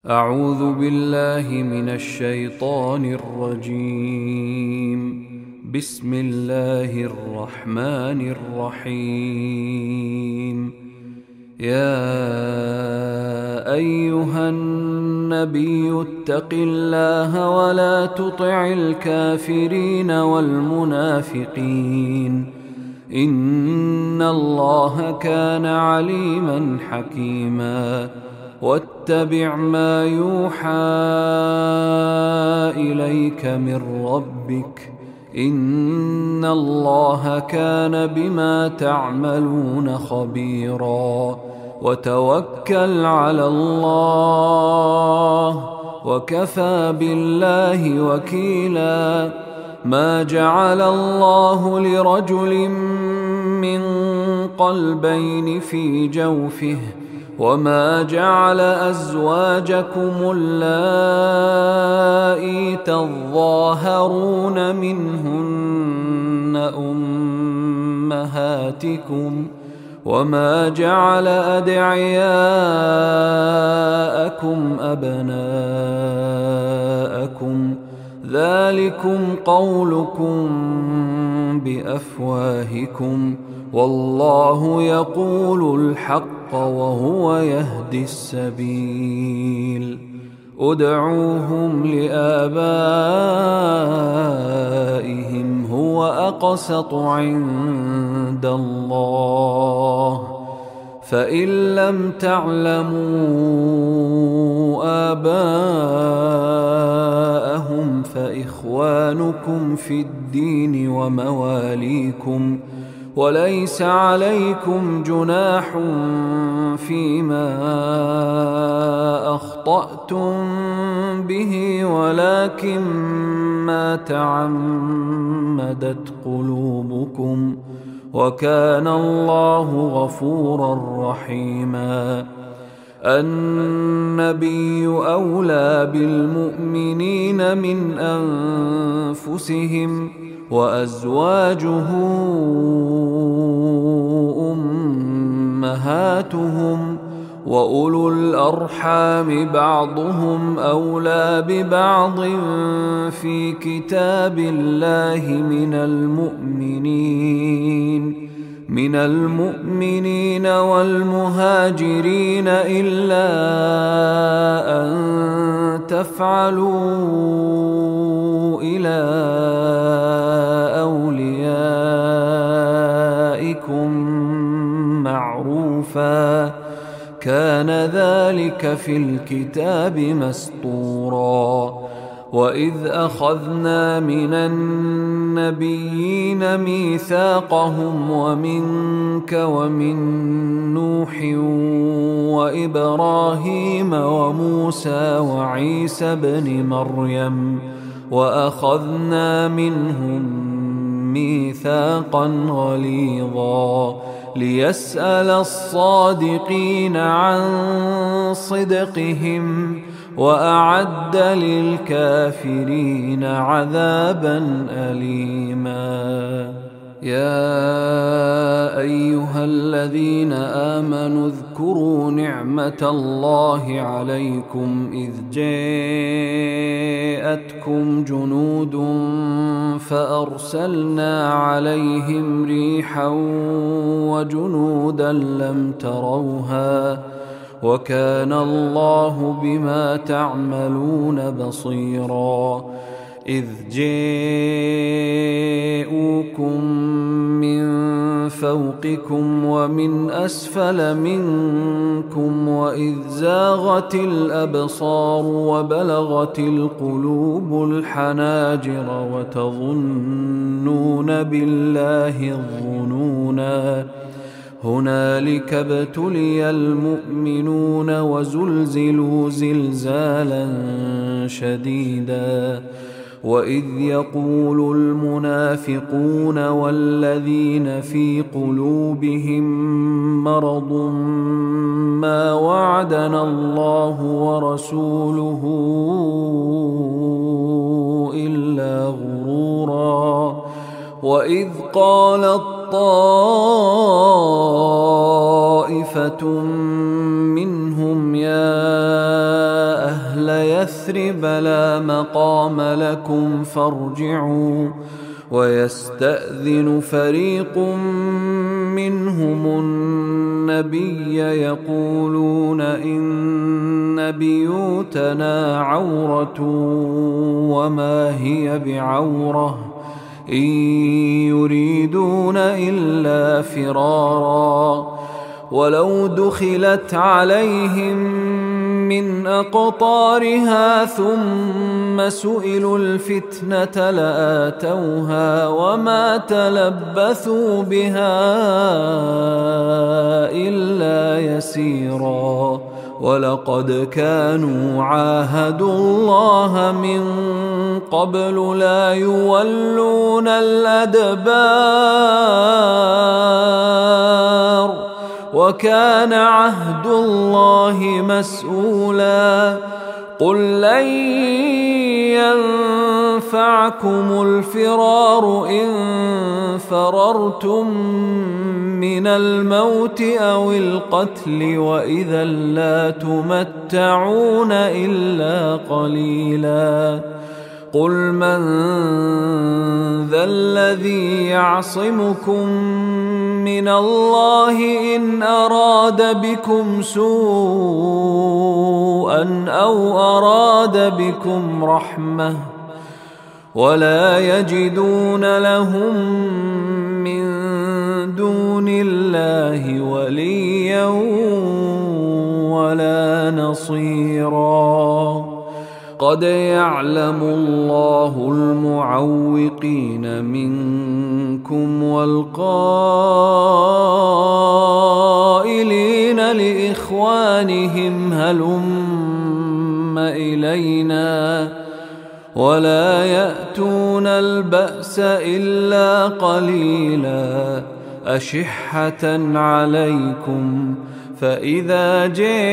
أعوذ بالله من الشيطان الرجيم. بسم الله الرحمن الرحيم. يا أيها النبي اتق الله ولا تطع الكافرين والمنافقين إن الله كان عليما حكيما. واتبع ما يوحى إليك من ربك إن الله كان بما تعملون خبيرا. وتوكل على الله وكفى بالله وكيلا. ما جعل الله لرجل من قلبين في جوفه وما جعل أزواجكم اللائي تظاهرون منهن أمهاتكم وما جعل أدعياءكم أبناءكم ذلكم قولكم بأفواهكم والله يقول الحق وهو يهدي السبيل. ادعوهم لآبائهم هو أقسط عند الله فإن لم تعلموا آباءهم فإخوانكم في الدين ومواليكم وليس عليكم جناح فيما أخطأتم به ولكن ما تعمدت قلوبكم وكان الله غفورا رحيما. النبي أولى بالمؤمنين من أنفسهم وأزواجه أمهاتهم وأولو الأرحام بعضهم أولى ببعض في كتاب الله من المؤمنين والمهاجرين إلا أن تفعلوا إلى أوليائكم معروفا كان ذلك في الكتاب مسطورا. وإذ أخذنا من النبيين ميثاقهم ومنك ومن نوح وإبراهيم وموسى وعيسى بن مريم وأخذنا منهم ميثاقا غليظا ليسأل الصادقين عن صدقهم وأعد للكافرين عذابا أليما. يا أيها الذين آمنوا اذكروا نعمة الله عليكم إذ جاءتكم جنود فأرسلنا عليهم ريحا وجنودا لم تروها وكان الله بما تعملون بصيرا. إذ جاءوكم من فوقكم ومن أسفل منكم وإذ زاغت الأبصار وبلغت القلوب الحناجر وتظنون بالله الظنونا هنالك ابتلي المؤمنون وزلزلوا زلزالا شديدا. وإذ يقول المنافقون والذين في قلوبهم مرض ما وعدنا الله ورسوله إلا غرورا. وإذ قالت طائفة منهم يا أهل يثرب لا مقام لكم فارجعوا. ويستأذن فريق منهم النبي يقولون إن بيوتنا عورة وما هي بعورة إن يريدون إلا فرارا. ولو دخلت عليهم من أقطارها ثم سئلوا الفتنة لآتوها وما تلبثوا بها إلا يسيرا. ولقد كانوا عاهدوا الله من قبل لا يولون الأدبار وكان عهد الله مسؤولا. قل لن ينفعكم الفرار إن فررتم من الموت أو القتل وإذا لا تمتعون إلا قليلا. قل من ذا الذي يعصمكم من الله إن أراد بكم سوءا أو أراد بكم رحمة ولا يجدون لهم من دون الله وليا ولا نصيرا. قد يعلم الله المعوقين منكم والقائلين لإخوانهم هلم إلينا ولا يأتون البأس إلا قليلا أشحة عليكم فإذا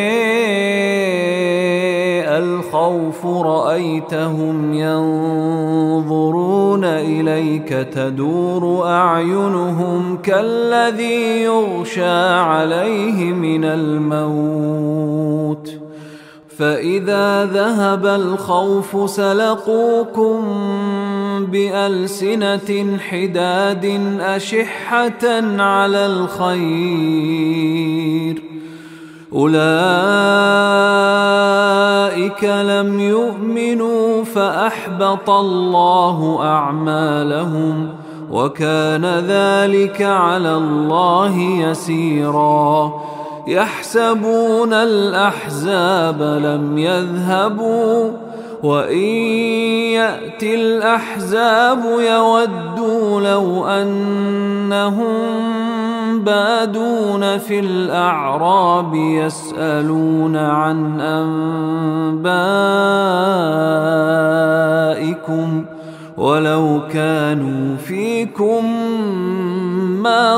جاء الخوف رأيتهم ينظرون إليك تدور أعينهم كالذي يغشى عليه من الموت فإذا ذهب الخوف سلقوكم بألسنة حداد أشحة على الخير أولئك لم يؤمنوا فأحبط الله أعمالهم وكان ذلك على الله يسيرا. يحسبون الأحزاب لم يذهبوا وإن يأتي الأحزاب يودوا لو أنهم بادون في الأعراب يسألون عن أنبائكم ولو كانوا فيكم ما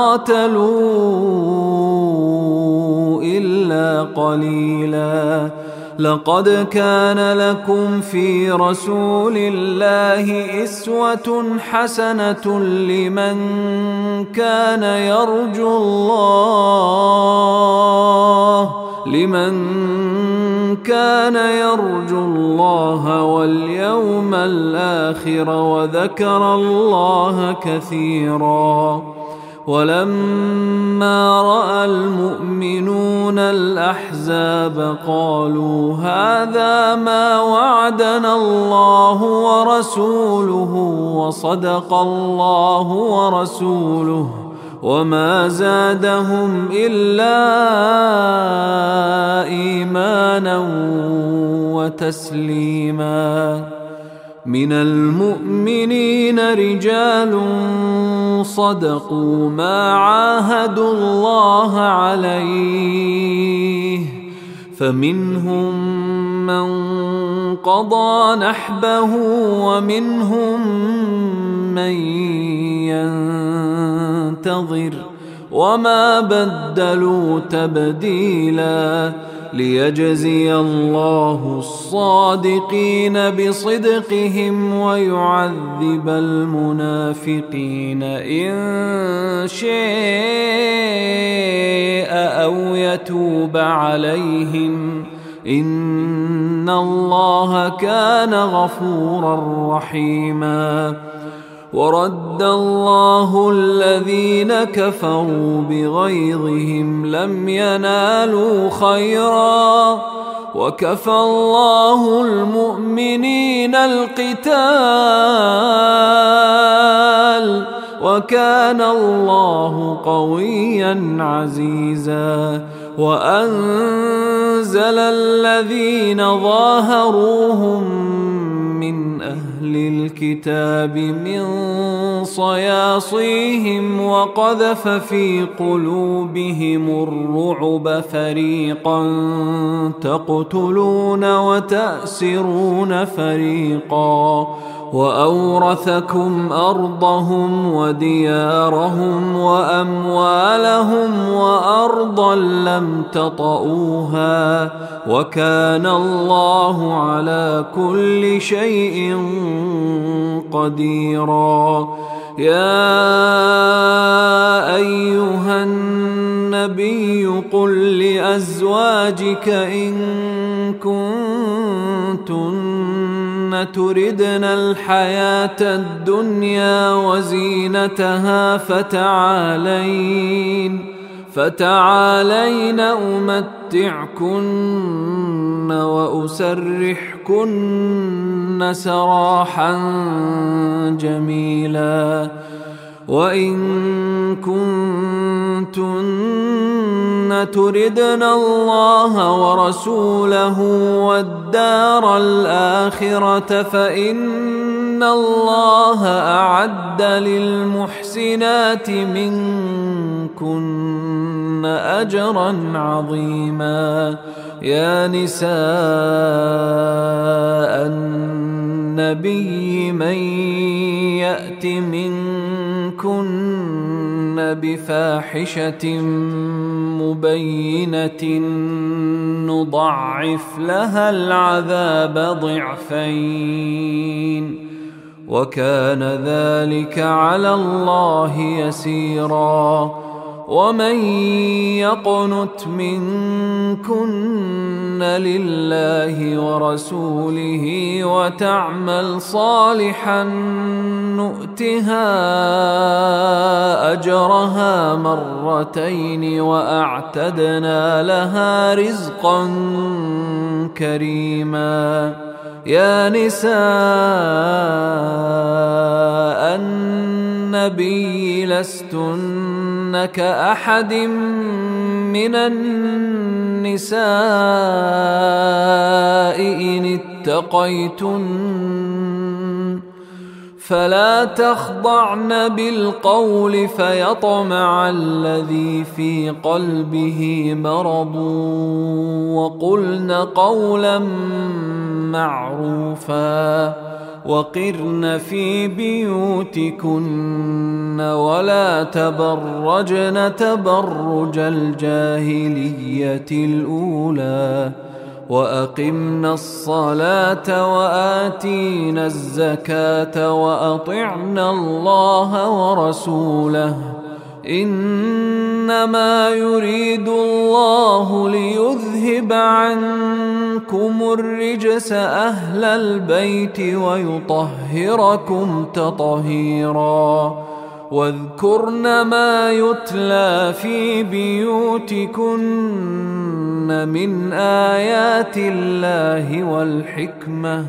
قاتلوا إلا قليلا. لقد كان لكم في رسول الله أسوة حسنة لمن كان يرجو الله واليوم الآخر وذكر الله كثيرا. ولما رأى المؤمنون الأحزاب قالوا هذا ما وعدنا الله ورسوله وصدق الله ورسوله وما زادهم إلا إيمانا وتسليما. من المؤمنين رجال صدقوا ما عاهدوا الله عليه فمنهم من قضى نحبه ومنهم من ينتظر وما بدلوا تبديلا. ليجزي الله الصادقين بصدقهم ويعذب المنافقين إن شاء أو يتوب عليهم إن الله كان غفورا رحيما. ورد الله الذين كفروا بغيظهم لم ينالوا خيرا وكفى الله المؤمنين القتال وكان الله قويا عزيزا. وأنزل الذين ظاهروهم من أهل الكتاب من صياصيهم وقذف في قلوبهم الرعب فريقا تقتلون وتأسرون فريقا وأورثكم أرضهم وديارهم وأموالهم وأرضا لم تطئوها وكان الله على كل شيء قديرا. يا أيها النبي قل لأزواجك إن كنتن تردن الحياة الدنيا وزينتها فتعالين أمتعكن وأسرحكن سراحا جميلا. وإن كنتن تردن الله ورسوله والدار الآخرة فإن الله أعد للمحسنات منكن أجرا عظيما. يا نساء النبي من يأت منكن بفاحشة مبينة نضاعف لها العذاب ضعفين وكان ذلك على الله يسيرا. ومن يقنت منكن لله ورسوله وتعمل صالحا نؤتها أجرها مرتين وأعتدنا لها رزقا كريما. يا نساء النبي لستن كأحد من النساء إن اتقيتن فلا تخضعن بالقول فيطمع الذي في قلبه مرض وقلن قولا معروفا. وقرن في بيوتكن ولا تبرجن تبرج الجاهلية الأولى وأقمنا الصلاة وآتينا الزكاة وأطعنا الله ورسوله إنما يريد الله ليذهب عنكم الرجس أهل البيت ويطهركم تطهيرا. واذكرن ما يتلى في بيوتكن من آيات الله والحكمة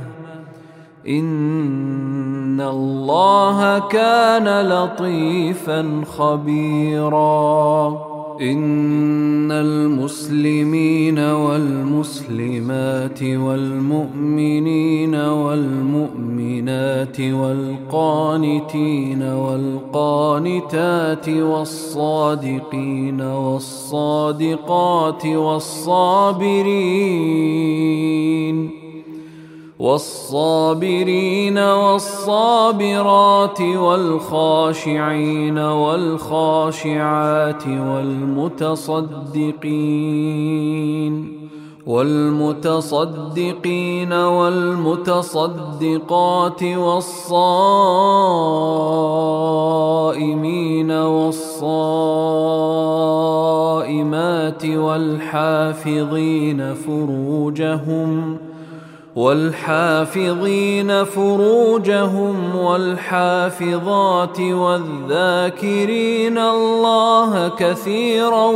إن الله كان لطيفا خبيرا. إن المسلمين والمسلمات والمؤمنين والمؤمنات والقانتين والقانتات والصادقين والصادقات والصابرين والصابرات والخاشعين والخاشعات والمتصدقين والمتصدقين والمتصدقات والصائمين والصائمات والحافظين فروجهم والحافظات والذاكرين الله كثيرا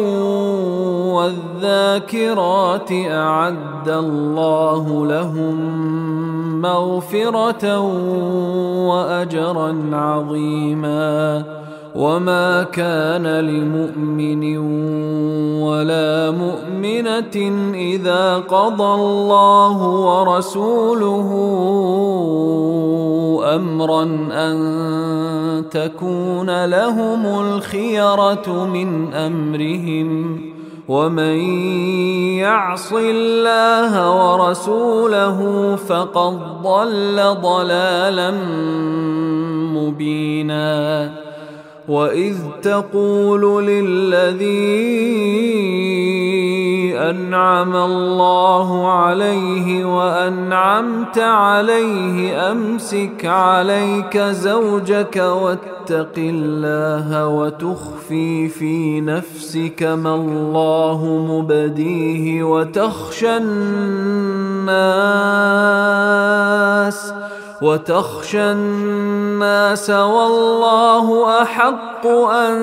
والذاكرات أعد الله لهم مغفرة وأجرا عظيما. وما كان لمؤمن ولا مؤمنة إذا قضى الله ورسوله أمرا أن تكون لهم الخيرة من أمرهم، ومن يعص الله ورسوله فقد ضل ضلالا مبينا. وإذ تقول للذي أنعم الله عليه وأنعمت عليه أمسك عليك زوجك واتق الله وتخفي في نفسك ما الله مبديه وتخشى الناس والله أحق أن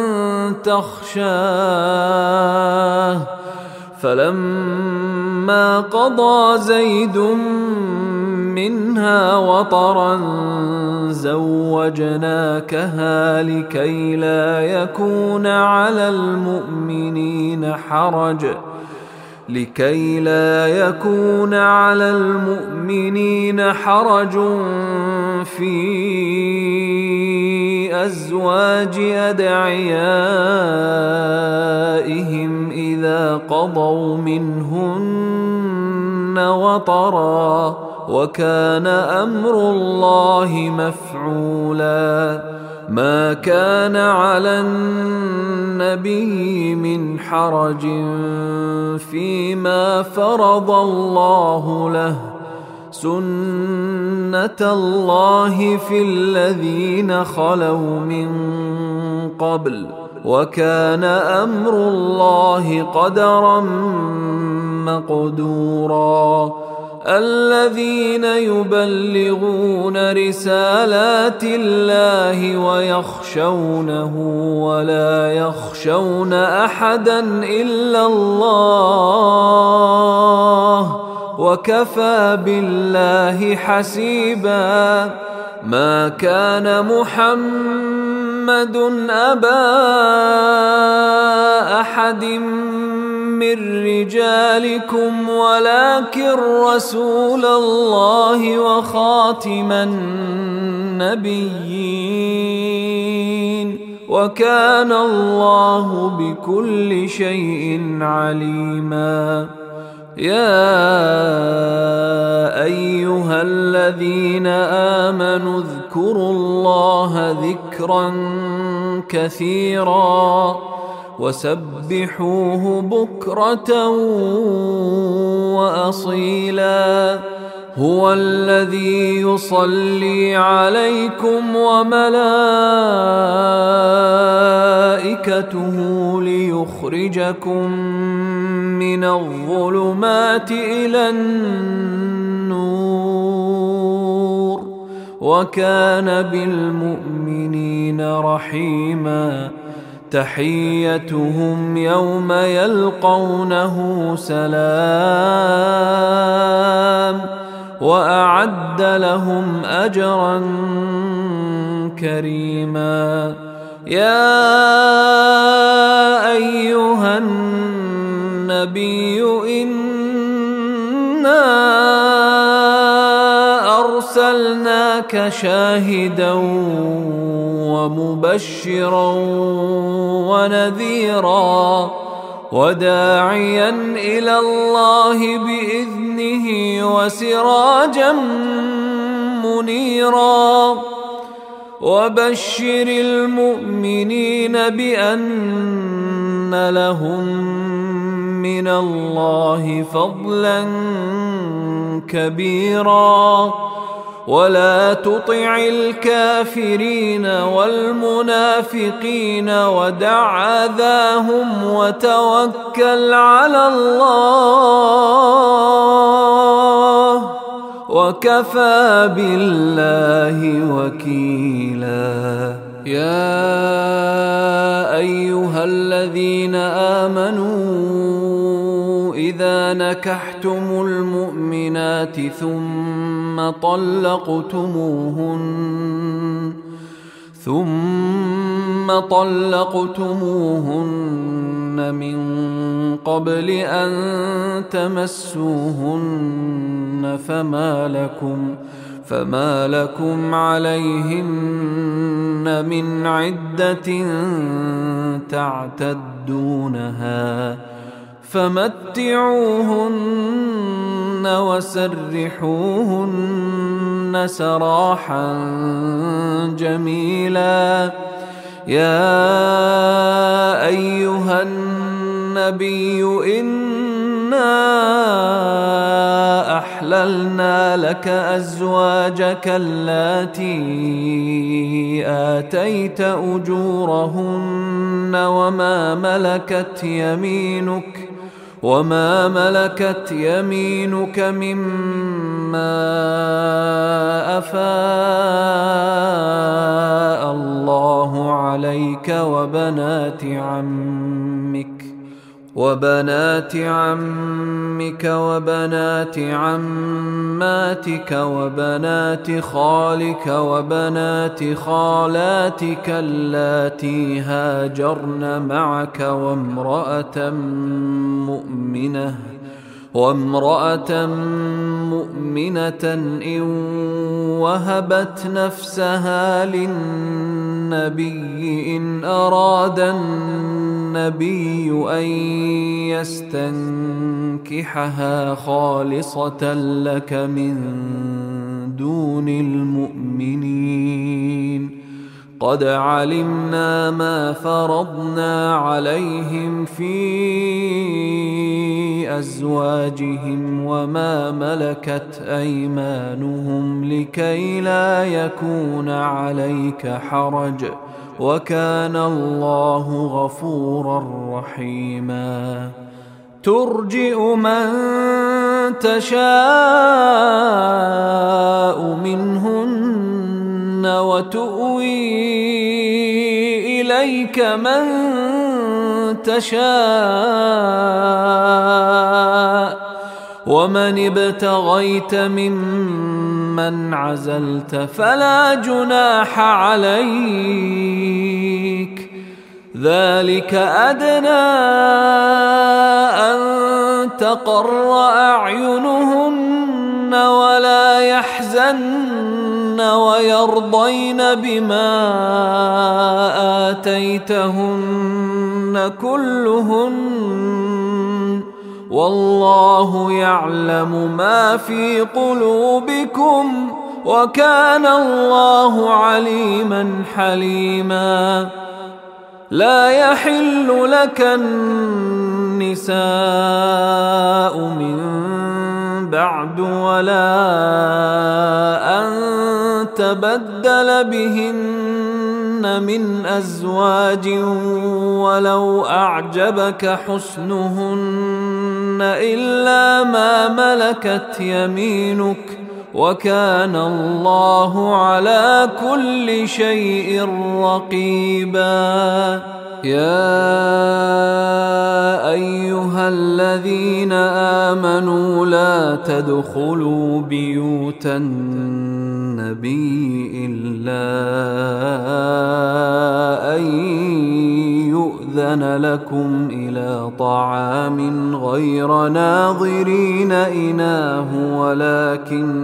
تخشاه. فلما قضى زيد منها وطرا زوجناكها لكي لا يكون على المؤمنين حرج في أزواج أدعيائهم إذا قضوا منهن وطرا، وكان أمر الله مفعولا. ما كان على النبي من حرج فيما فرض الله له، سنة الله في الذين خلوا من قبل، وكان أمر الله قدرا مقدورا. الذين يبلغون رسالات الله ويخشونه ولا يخشون أحدا إلا الله، وكفى بالله حسيبا. ما كان محمد أبا أحد من رجالكم ولكن رسول الله وخاتم النبيين، وكان الله بكل شيء عليما. يا أيها الذين آمنوا اذكروا الله ذكرا كثيرا وسبحوه بكرة وأصيلا. هو الذي يصلي عليكم وملائكته ليخرجكم من الظلمات إلى النور، وكان بالمؤمنين رحيما. تحيتهم يوم يلقونه سلام، وأعد لهم أجرا كريما. يا أيها النبي إنا أرسلناك شاهدا ومبشرا ونذيرا وداعيا إلى الله بإذنه وسراجا منيرا. وبشر المؤمنين بأن لهم من الله فضلا كبيرا ولا تطع الكافرين والمنافقين ودع أذاهم وتوكل على الله وكفى بالله وكيلا. يا أيها الذين آمنوا إذا نكحتم المؤمنات ثم طلقتموهن من قبل أن تمسوهن فما لكم عليهن من عدة تعتدونها فمتعوهن وسرحوهن سراحا جميلا. يا أيها النبي إنا أحللنا لك أزواجك اللاتي آتيت أجورهن وما ملكت يمينك مما أفاء الله عليك وبنات عمك وبنات عماتك وبنات خالك وبنات خالاتك اللاتي هاجرن معك وامرأة مؤمنة إن وهبت نفسها للنبي إن أراد النبي أن يستنكحها خالصة لك من دون المؤمنين. قد علمنا ما فرضنا عليهم في أزواجهم وما ملكت أيمانهم لكي لا يكون عليك حرج وكان الله غفورا رحيما. ترجئ من تشاء منهن وتؤوي إليك من تشاء ومن ابتغيت ممن عزلت فلا جناح عليك. ذلك أدنى أن تقر أعينهن ولا يحزن ويرضين بما آتيتهن كلهن والله يعلم ما في قلوبكم وكان الله عليما حليما. لا يحل لك النساء من بعد ولا أن تبدل بهن من أزواج ولو أعجبك حسنهن إلا ما ملكت يمينك وكان الله على كل شيء رقيبا. يا أيها الذين آمنوا لا تدخلوا بيوت النبي إلا أن يؤذن لكم إلى طعام غير ناظرين إناه ولكن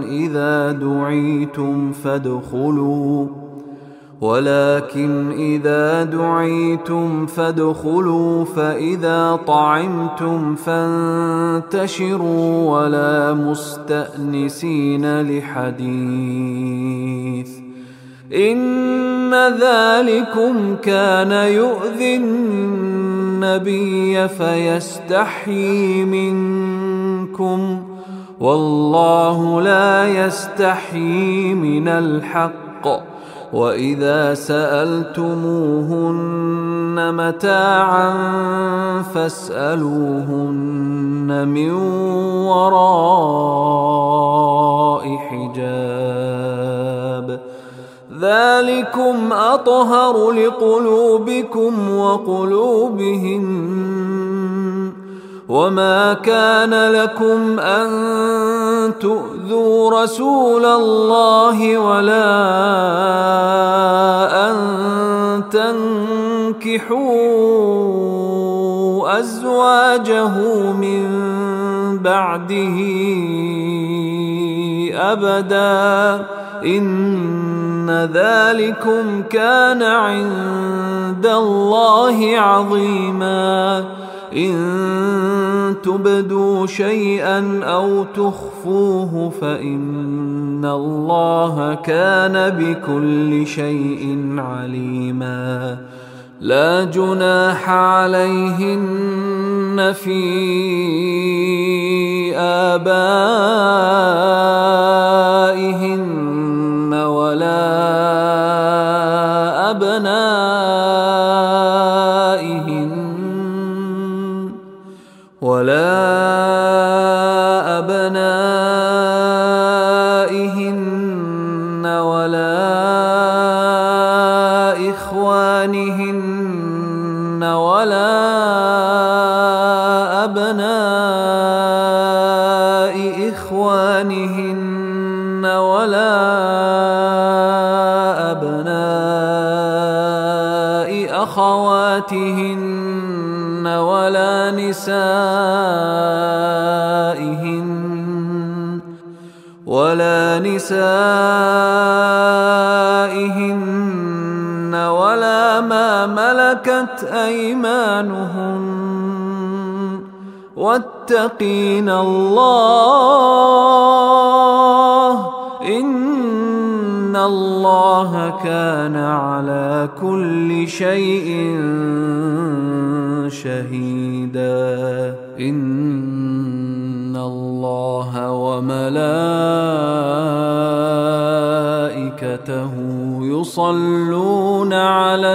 إذا دعيتم فادخلوا فإذا طعمتم فانتشروا ولا مستأنسين لحديث إن ذلكم كان يؤذي النبي فيستحيي منكم، والله لا يستحيي من الحق. وإذا سألتموهن متاعا فاسألوهن من وراء حجاب، ذلكم أطهر لقلوبكم وقلوبهن. وما كان لكم أن تؤذوا رسول الله ولا أن تنكحوا أزواجه من بعده أبدا، إن ذلكم كان عند الله عظيما. إن تبدوا شيئا أو تخفوه فإن الله كان بكل شيء عليما. لا جناح عليهن في آبائهن ولا أبنائهن ولا إخوانهن ولا أبناء إخوانهن ولا أبناء أخواتهن ولا نسائهن ولا ما ملكت أيمانهن، واتقين الله إن الله كان على كل شيء شهيدا. إن الله وملائكته يصلون على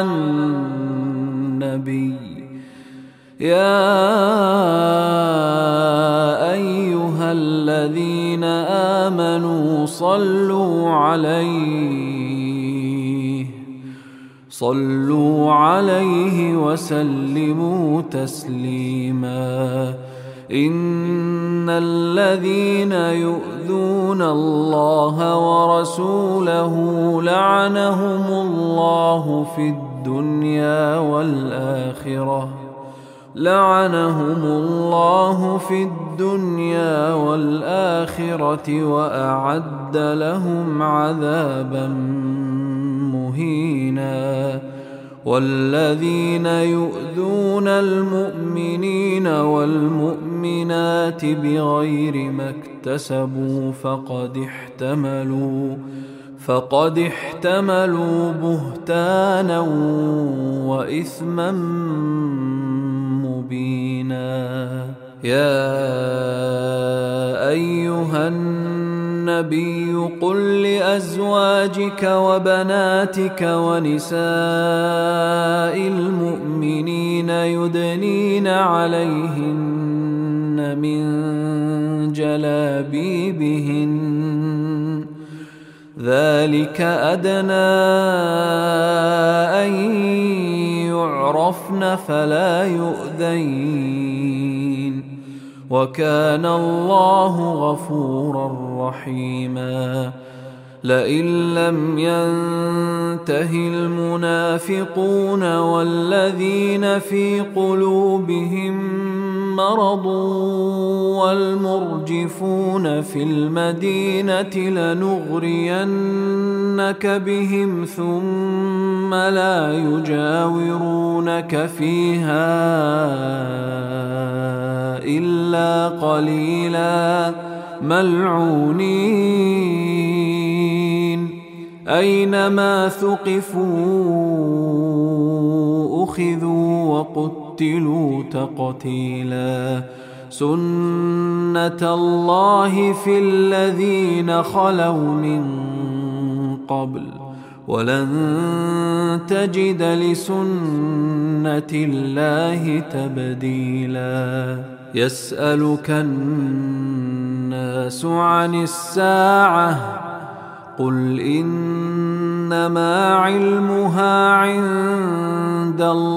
النبي يا أيها الذين آمنوا صلوا عليه وسلموا تسليما. إن الذين يؤذون الله ورسوله لعنهم الله في الدنيا والآخرة وأعد لهم عذابا مهينا. والذين يؤذون المؤمنين والمؤمنات بغير ما اكتسبوا فقد احتملوا بهتانا وإثما مبينا. يا أيها النبي قل لأزواجك وبناتك ونساء المؤمنين يدنين عليهن من جلابيبهن، ذلك أدنى أن يعرفن فلا يؤذين، وكان الله غفورا رحيما. لئن لم ينته المنافقون والذين في قلوبهم مرض والمرجفون في المدينة لنغرينك بهم ثم لا يجاورونك فيها إلا قليلا ملعونين. أينما ثقفوا أخذوا وقتلوا تقتيلا سنة الله في الذين خلوا من قبل ولن تجد لسنة الله تبديلا يسألك الناس عن الساعة قل إنما علمها عند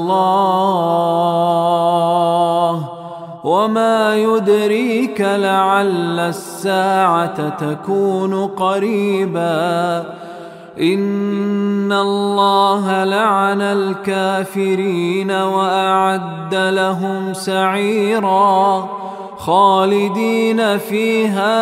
الله وما يدريك لعل الساعة تكون قريبا إن الله لعن الكافرين وأعد لهم سعيرا خالدين فيها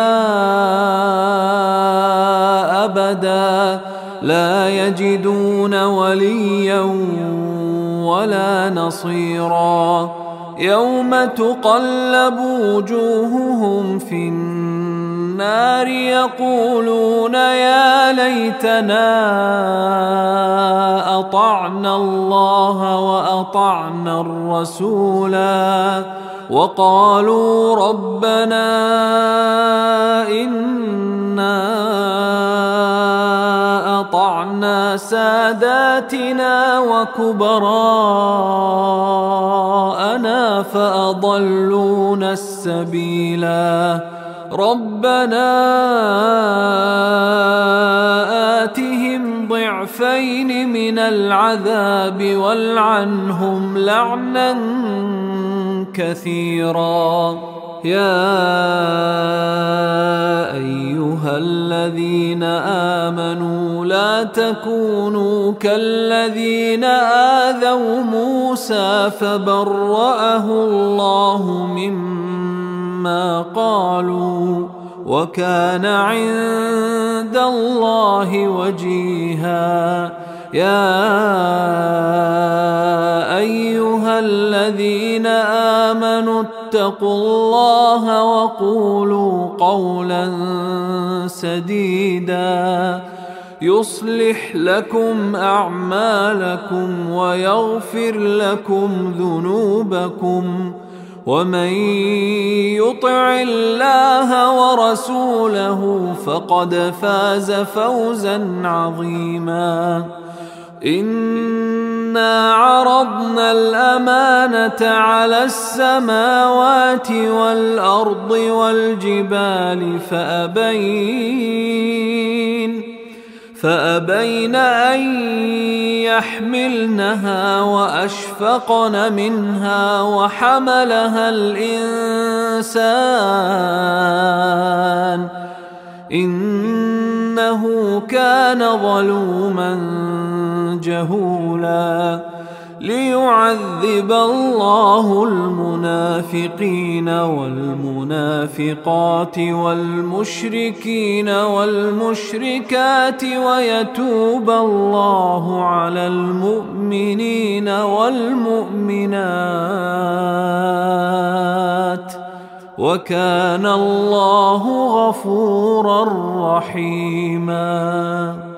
أبدا لا يجدون وليا ولا نصيرا يوم تقلب وجوههم في النار يقولون يا ليتنا أطعنا الله وأطعنا الرسولا وقالوا ربنا إنا أطعنا ساداتنا وكبراءنا فأضلونا السبيلا ربنا آتهم ضعفين من العذاب والعنهم لعنا كثيرا يا أيها الذين آمنوا لا تكونوا كالذين آذوا موسى فبرأه الله مما قالوا وكان عند الله وجيها يا أيها الذين آمنوا اتقوا الله وقولوا قولا سديدا يصلح لكم أعمالكم ويغفر لكم ذنوبكم ومن يطع الله ورسوله فقد فاز فوزا عظيما إنا عرضنا الأمانة على السماوات والأرض والجبال فأبين أن يحملنها وأشفقن منها وحملها الإنسان إنه كان ظلوما جهولا ليعذب الله المنافقين والمنافقات والمشركين والمشركات ويتوب الله على المؤمنين والمؤمنات وكان الله غفورا رحيما.